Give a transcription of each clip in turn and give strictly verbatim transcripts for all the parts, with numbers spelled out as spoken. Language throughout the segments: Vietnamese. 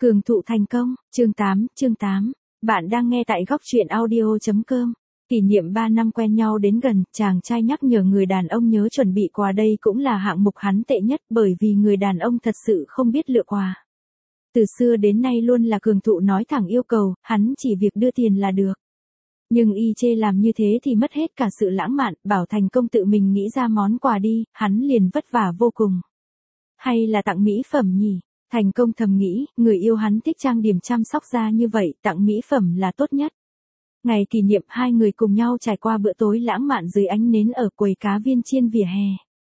Cường thụ thành công, chương tám, chương tám. Bạn đang nghe tại góc truyện audio.com. Kỷ niệm ba năm quen nhau đến gần, chàng trai nhắc nhở người đàn ông nhớ chuẩn bị quà, đây cũng là hạng mục hắn tệ nhất bởi vì người đàn ông thật sự không biết lựa quà. Từ xưa đến nay luôn là Cường thụ nói thẳng yêu cầu, hắn chỉ việc đưa tiền là được. Nhưng y chê làm như thế thì mất hết cả sự lãng mạn, bảo thành công tự mình nghĩ ra món quà đi, hắn liền vất vả vô cùng. Hay là tặng mỹ phẩm nhỉ? Thành công thầm nghĩ, người yêu hắn thích trang điểm chăm sóc da như vậy, tặng mỹ phẩm là tốt nhất. Ngày kỷ niệm hai người cùng nhau trải qua bữa tối lãng mạn dưới ánh nến ở quầy cá viên chiên vỉa hè.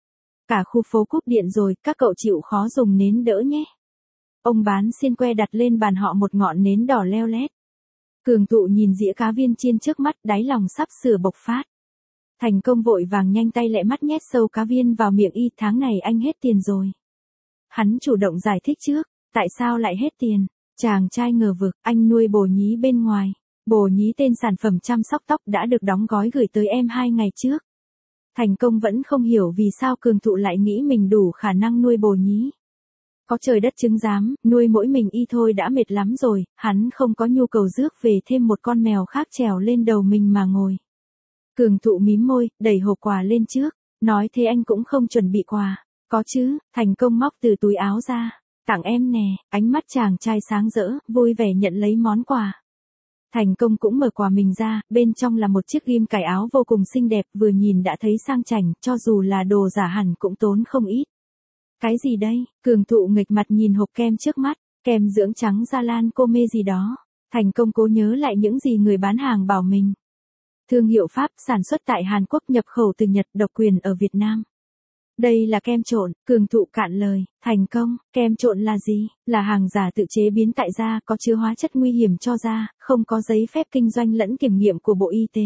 Cả khu phố cúp điện rồi, các cậu chịu khó dùng nến đỡ nhé. Ông bán xiên que đặt lên bàn họ một ngọn nến đỏ leo lét. Cường thụ nhìn dĩa cá viên chiên trước mắt, đáy lòng sắp sửa bộc phát. Thành công vội vàng nhanh tay lẹ mắt nhét sâu cá viên vào miệng y, tháng này anh hết tiền rồi. Hắn chủ động giải thích trước, tại sao lại hết tiền? Chàng trai ngờ vực, anh nuôi bồ nhí bên ngoài. Bồ nhí tên sản phẩm chăm sóc tóc đã được đóng gói gửi tới em hai ngày trước. Thành công vẫn không hiểu vì sao Cường thụ lại nghĩ mình đủ khả năng nuôi bồ nhí. Có trời đất chứng giám, nuôi mỗi mình y thôi đã mệt lắm rồi, hắn không có nhu cầu rước về thêm một con mèo khác trèo lên đầu mình mà ngồi. Cường thụ mím môi, đẩy hộp quà lên trước, nói thế anh cũng không chuẩn bị quà. Có chứ, thành công móc từ túi áo ra, tặng em nè, ánh mắt chàng trai sáng rỡ, vui vẻ nhận lấy món quà. Thành công cũng mở quà mình ra, bên trong là một chiếc ghim cài áo vô cùng xinh đẹp, vừa nhìn đã thấy sang chảnh, cho dù là đồ giả hẳn cũng tốn không ít. Cái gì đây? Cường thụ nghịch mặt nhìn hộp kem trước mắt, kem dưỡng trắng Gia Lan cô mê gì đó. Thành công cố nhớ lại những gì người bán hàng bảo mình. Thương hiệu Pháp, sản xuất tại Hàn Quốc, nhập khẩu từ Nhật, độc quyền ở Việt Nam. Đây là kem trộn, Cường thụ cạn lời. Thành công, kem trộn là gì? Là hàng giả tự chế biến tại da, có chứa hóa chất nguy hiểm cho da, không có giấy phép kinh doanh lẫn kiểm nghiệm của Bộ Y tế.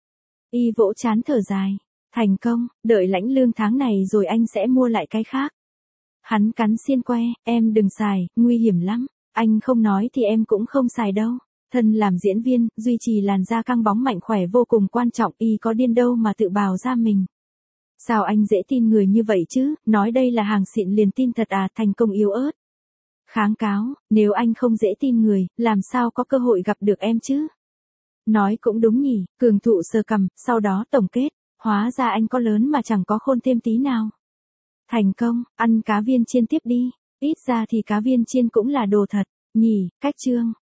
Y vỗ chán thở dài. Thành công, đợi lãnh lương tháng này rồi anh sẽ mua lại cái khác. Hắn cắn xiên que, em đừng xài, nguy hiểm lắm. Anh không nói thì em cũng không xài đâu. Thân làm diễn viên, duy trì làn da căng bóng mạnh khỏe vô cùng quan trọng, y có điên đâu mà tự bào ra mình. Sao anh dễ tin người như vậy chứ, nói đây là hàng xịn liền tin thật à? Thành công yếu ớt. Kháng cáo, nếu anh không dễ tin người, làm sao có cơ hội gặp được em chứ? Nói cũng đúng nhỉ, Cường thụ sờ cằm, sau đó tổng kết, hóa ra anh có lớn mà chẳng có khôn thêm tí nào. Thành công, ăn cá viên chiên tiếp đi, ít ra thì cá viên chiên cũng là đồ thật, nhỉ, cách chương.